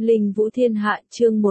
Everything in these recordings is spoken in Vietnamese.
Linh Vũ Thiên Hạ chương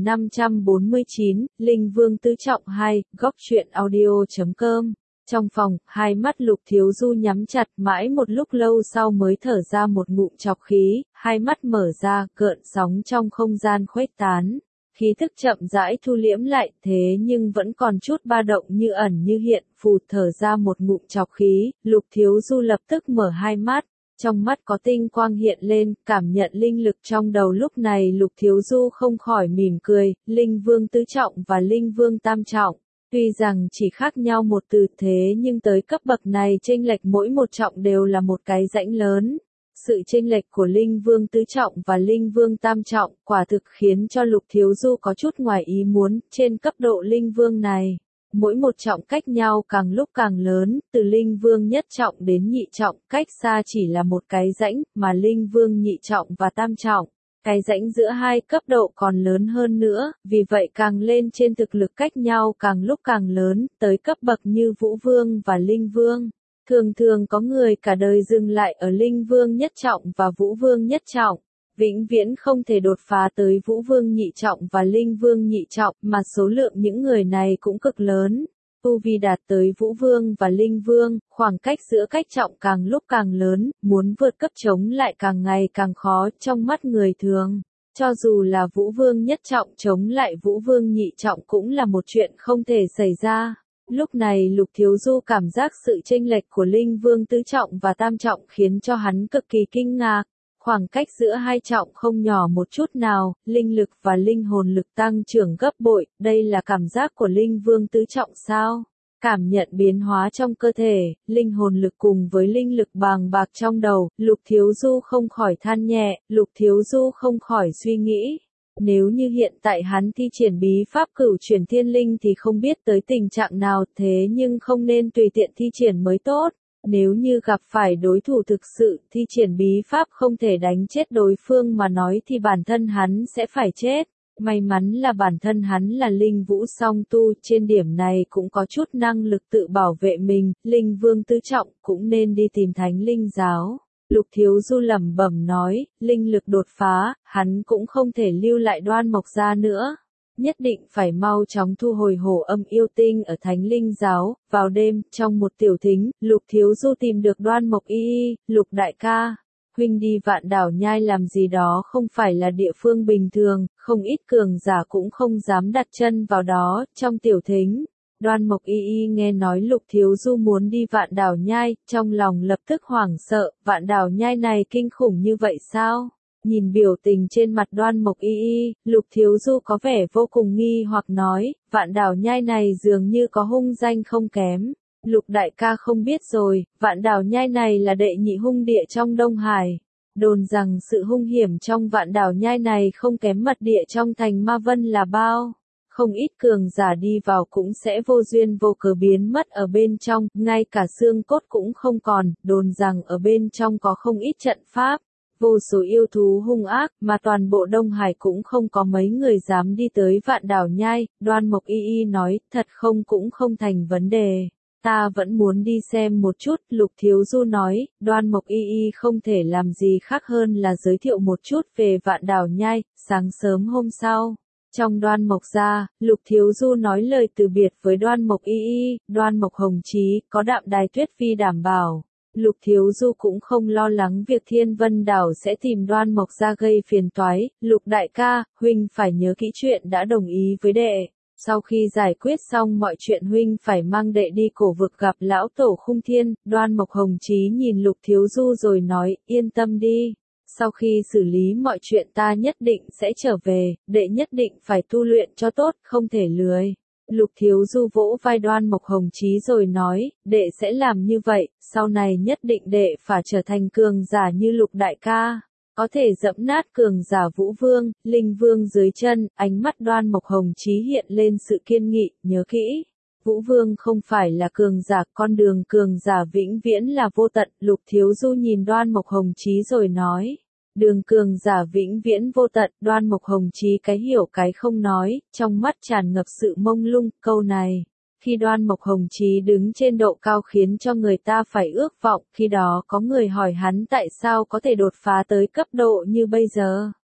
1549, Linh Vương Tứ Trọng 2, góc truyện audio.com. Trong phòng, hai mắt Lục Thiếu Du nhắm chặt mãi một lúc lâu sau mới thở ra một ngụm trọc khí, hai mắt mở ra, gợn sóng trong không gian khuếch tán. Khí thức chậm rãi thu liễm lại, thế nhưng vẫn còn chút ba động như ẩn như hiện, phụt thở ra một ngụm trọc khí, Lục Thiếu Du lập tức mở hai mắt. Trong mắt có tinh quang hiện lên, cảm nhận linh lực trong đầu lúc này Lục Thiếu Du không khỏi mỉm cười, Linh Vương Tứ Trọng và Linh Vương Tam Trọng. Tuy rằng chỉ khác nhau một từ thế nhưng tới cấp bậc này chênh lệch mỗi một trọng đều là một cái rãnh lớn. Sự chênh lệch của Linh Vương Tứ Trọng và Linh Vương Tam Trọng quả thực khiến cho Lục Thiếu Du có chút ngoài ý muốn, trên cấp độ Linh Vương này. Mỗi một trọng cách nhau càng lúc càng lớn, từ Linh Vương nhất trọng đến nhị trọng, cách xa chỉ là một cái rãnh, mà Linh Vương nhị trọng và tam trọng, cái rãnh giữa hai cấp độ còn lớn hơn nữa, vì vậy càng lên trên thực lực cách nhau càng lúc càng lớn, tới cấp bậc như Vũ Vương và Linh Vương. Thường thường có người cả đời dừng lại ở Linh Vương nhất trọng và Vũ Vương nhất trọng. Vĩnh viễn không thể đột phá tới Vũ Vương nhị trọng và Linh Vương nhị trọng, mà số lượng những người này cũng cực lớn. Tu vi đạt tới Vũ Vương và Linh Vương, khoảng cách giữa cách trọng càng lúc càng lớn, muốn vượt cấp chống lại càng ngày càng khó trong mắt người thường. Cho dù là Vũ Vương nhất trọng chống lại Vũ Vương nhị trọng cũng là một chuyện không thể xảy ra. Lúc này Lục Thiếu Du cảm giác sự chênh lệch của Linh Vương Tứ Trọng và Tam Trọng khiến cho hắn cực kỳ kinh ngạc. Khoảng cách giữa hai trọng không nhỏ một chút nào, linh lực và linh hồn lực tăng trưởng gấp bội, đây là cảm giác của Linh Vương Tứ Trọng sao? Cảm nhận biến hóa trong cơ thể, linh hồn lực cùng với linh lực bàng bạc trong đầu, Lục Thiếu Du không khỏi than nhẹ, Lục Thiếu Du không khỏi suy nghĩ. Nếu như hiện tại hắn thi triển bí pháp cửu chuyển thiên linh thì không biết tới tình trạng nào, thế nhưng không nên tùy tiện thi triển mới tốt. Nếu như gặp phải đối thủ thực sự, thi triển bí pháp không thể đánh chết đối phương mà nói thì bản thân hắn sẽ phải chết. May mắn là bản thân hắn là linh vũ song tu, trên điểm này cũng có chút năng lực tự bảo vệ mình, Linh Vương Tứ Trọng cũng nên đi tìm Thánh Linh Giáo. Lục Thiếu Du lẩm bẩm nói, linh lực đột phá, hắn cũng không thể lưu lại Đoan Mộc gia nữa. Nhất định phải mau chóng thu hồi hổ âm yêu tinh ở Thánh Linh Giáo. Vào đêm, trong một tiểu thính, Lục Thiếu Du tìm được Đoan Mộc Y, Lục đại ca. Huynh đi Vạn Đảo Nhai làm gì đó không phải là địa phương bình thường, không ít cường giả cũng không dám đặt chân vào đó, trong tiểu thính. Đoan Mộc Y nghe nói Lục Thiếu Du muốn đi Vạn Đảo Nhai, trong lòng lập tức hoảng sợ, Vạn Đảo Nhai này kinh khủng như vậy sao? Nhìn biểu tình trên mặt Đoan Mộc Y, Lục Thiếu Du có vẻ vô cùng nghi hoặc nói, Vạn Đảo Nhai này dường như có hung danh không kém. Lục đại ca không biết rồi, Vạn Đảo Nhai này là đệ nhị hung địa trong Đông Hải. Đồn rằng sự hung hiểm trong Vạn Đảo Nhai này không kém mật địa trong thành Ma Vân là bao. Không ít cường giả đi vào cũng sẽ vô duyên vô cớ biến mất ở bên trong, ngay cả xương cốt cũng không còn, đồn rằng ở bên trong có không ít trận pháp. Vô số yêu thú hung ác, mà toàn bộ Đông Hải cũng không có mấy người dám đi tới Vạn Đảo Nhai. Đoan Mộc Y nói, thật không cũng không thành vấn đề. Ta vẫn muốn đi xem một chút, Lục Thiếu Du nói, Đoan Mộc Y không thể làm gì khác hơn là giới thiệu một chút về Vạn Đảo Nhai. Sáng sớm hôm sau, trong Đoan Mộc gia, Lục Thiếu Du nói lời từ biệt với Đoan Mộc Y, Đoan Mộc Hồng Chí, có Đạm Đài Tuyết Phi đảm bảo. Lục Thiếu Du cũng không lo lắng việc Thiên Vân Đảo sẽ tìm Đoan Mộc gia gây phiền toái. Lục đại ca, huynh phải nhớ kỹ chuyện đã đồng ý với đệ. Sau khi giải quyết xong mọi chuyện huynh phải mang đệ đi cổ vực gặp lão tổ Khung Thiên. Đoan Mộc Hồng Chí nhìn Lục Thiếu Du rồi nói, yên tâm đi. Sau khi xử lý mọi chuyện ta nhất định sẽ trở về, đệ nhất định phải tu luyện cho tốt, không thể lười. Lục Thiếu Du vỗ vai Đoan Mộc Hồng Chí rồi nói, đệ sẽ làm như vậy, sau này nhất định đệ phải trở thành cường giả như Lục đại ca, có thể dẫm nát cường giả Vũ Vương, Linh Vương dưới chân. Ánh mắt Đoan Mộc Hồng Chí hiện lên sự kiên nghị, nhớ kỹ. Vũ Vương không phải là cường giả, con đường cường giả vĩnh viễn là vô tận. Lục Thiếu Du nhìn Đoan Mộc Hồng Chí rồi nói. Đường cường giả vĩnh viễn vô tận, Đoan Mộc Hồng Chí cái hiểu cái không nói, trong mắt tràn ngập sự mông lung, câu này. Khi Đoan Mộc Hồng Chí đứng trên độ cao khiến cho người ta phải ước vọng, khi đó có người hỏi hắn tại sao có thể đột phá tới cấp độ như bây giờ.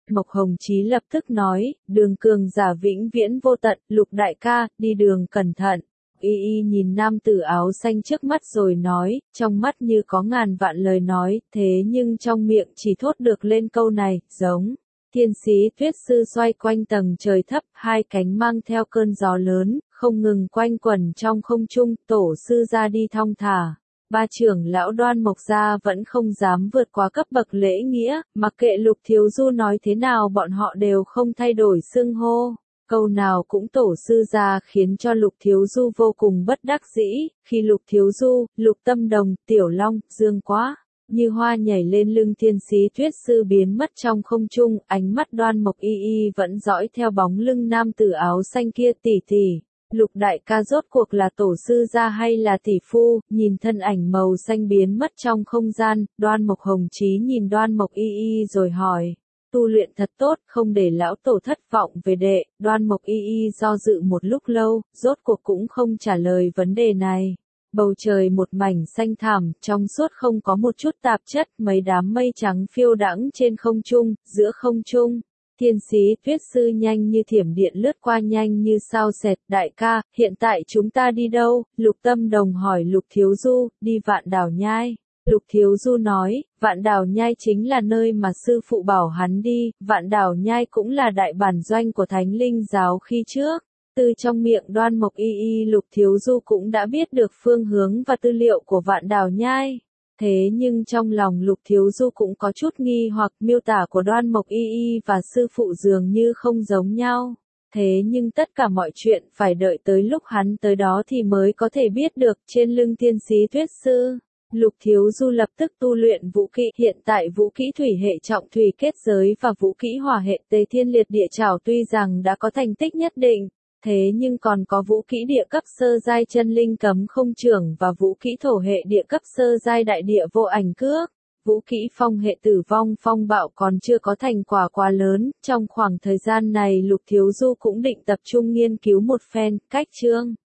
Mộc Hồng Chí lập tức nói, đường cường giả vĩnh viễn vô tận, Lục đại ca, đi đường cẩn thận. Y Y nhìn nam tử áo xanh trước mắt rồi nói, trong mắt như có ngàn vạn lời nói, thế nhưng trong miệng chỉ thốt được lên câu này, giống. Thiên sĩ tuyết sư xoay quanh tầng trời thấp, hai cánh mang theo cơn gió lớn, không ngừng quanh quẩn trong không trung, tổ sư ra đi thong thả. Ba trưởng lão Đoan Mộc gia vẫn không dám vượt quá cấp bậc lễ nghĩa, mặc kệ Lục Thiếu Du nói thế nào bọn họ đều không thay đổi xưng hô. Câu nào cũng tổ sư ra khiến cho Lục Thiếu Du vô cùng bất đắc dĩ, khi Lục Thiếu Du, Lục Tâm Đồng, Tiểu Long, Dương Quá, như hoa nhảy lên lưng thiên sĩ tuyết sư biến mất trong không trung, ánh mắt Đoan Mộc Y Y vẫn dõi theo bóng lưng nam tử áo xanh kia tỷ tỷ. Lục đại ca rốt cuộc là tổ sư gia hay là tỷ phu, nhìn thân ảnh màu xanh biến mất trong không gian, Đoan Mộc Hồng Chí nhìn Đoan Mộc Y Y rồi hỏi. Tu luyện thật tốt, không để lão tổ thất vọng về đệ, Đoan Mộc Y Y do dự một lúc lâu, rốt cuộc cũng không trả lời vấn đề này. Bầu trời một mảnh xanh thẳm, trong suốt không có một chút tạp chất, mấy đám mây trắng phiêu đãng trên không trung, giữa không trung. Thiên sĩ tuyết sư nhanh như thiểm điện lướt qua nhanh như sao xẹt, đại ca, hiện tại chúng ta đi đâu? Lục Tâm Đồng hỏi Lục Thiếu Du, đi Vạn Đảo Nhai. Lục Thiếu Du nói, Vạn Đảo Nhai chính là nơi mà sư phụ bảo hắn đi, Vạn Đảo Nhai cũng là đại bản doanh của Thánh Linh giáo khi trước. Từ trong miệng Đoan Mộc Y Y Lục Thiếu Du cũng đã biết được phương hướng và tư liệu của Vạn Đảo Nhai. Thế nhưng trong lòng Lục Thiếu Du cũng có chút nghi hoặc miêu tả của Đoan Mộc Y Y và sư phụ dường như không giống nhau. Thế nhưng tất cả mọi chuyện phải đợi tới lúc hắn tới đó thì mới có thể biết được trên lưng thiên sĩ tuyết sư. Lục Thiếu Du lập tức tu luyện vũ kỹ, hiện tại vũ kỹ thủy hệ trọng thủy kết giới và vũ kỹ hỏa hệ Tề Thiên Liệt Địa Trảo tuy rằng đã có thành tích nhất định, thế nhưng còn có vũ kỹ địa cấp sơ giai chân linh cấm không trưởng và vũ kỹ thổ hệ địa cấp sơ giai đại địa vô ảnh cước. Vũ kỹ phong hệ tử vong phong bạo còn chưa có thành quả quá lớn, trong khoảng thời gian này Lục Thiếu Du cũng định tập trung nghiên cứu một phen, cách chương.